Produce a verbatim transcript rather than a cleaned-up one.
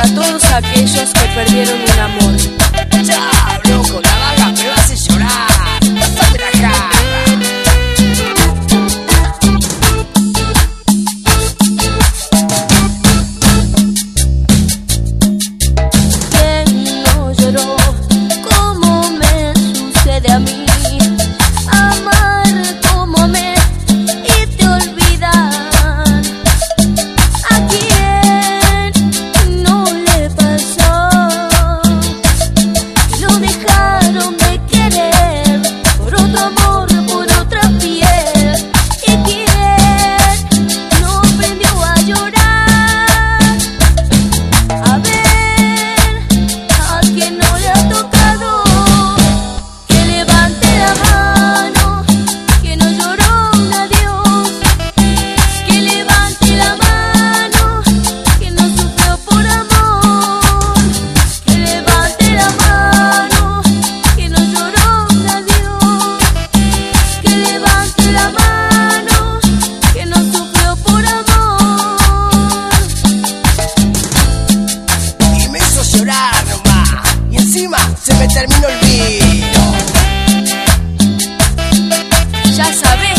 para todos aquellos que perdieron un amor. Chao, loco, la vaga me hace llorar. Pásame la jarra. ¿Quién no lloró como me sucede a mí? Amar como amé y te olvidar. ¿A quién no le pasó? Lo dejaron de querer por otro amor, por otra piel. ¿Y quién no aprendió a llorar? A ver, a quien no le ha tocado, que levante la mano, que no lloró un adiós. Que levante la mano, que no sufrió por amor. Que levante la mano, que no lloró un adiós. Que levante la mano, que no sufrió por amor. Y me hizo llorar nomás. Y encima se me terminó el vino. Ya sabés